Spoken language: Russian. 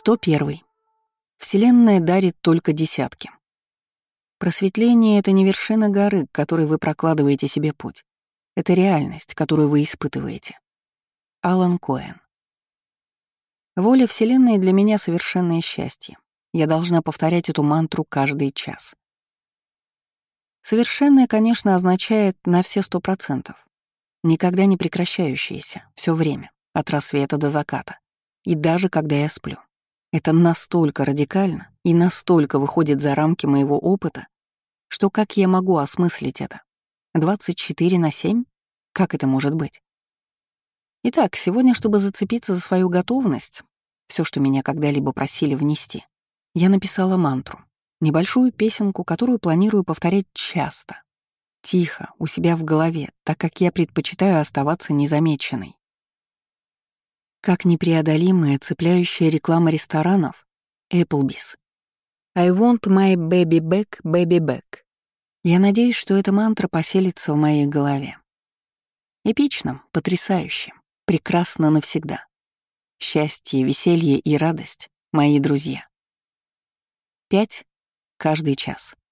Кто первый? Вселенная дарит только десятки. Просветление — это не вершина горы, к которой вы прокладываете себе путь. Это реальность, которую вы испытываете. Алан Коэн. Воля Вселенной для меня — совершенное счастье. Я должна повторять эту мантру каждый час. Совершенное, конечно, означает на все 100%. Никогда не прекращающееся, все время, от рассвета до заката. И даже когда я сплю. Это настолько радикально и настолько выходит за рамки моего опыта, что как я могу осмыслить это? 24/7? Как это может быть? Итак, сегодня, чтобы зацепиться за свою готовность, все, что меня когда-либо просили внести, я написала мантру, небольшую песенку, которую планирую повторять часто, тихо, у себя в голове, так как я предпочитаю оставаться незамеченной. Как непреодолимая, цепляющая реклама ресторанов Applebee's. I want my baby back, baby back. Я надеюсь, что эта мантра поселится в моей голове. Эпично, потрясающе, прекрасно навсегда. Счастье, веселье и радость — мои друзья. 5 каждый час.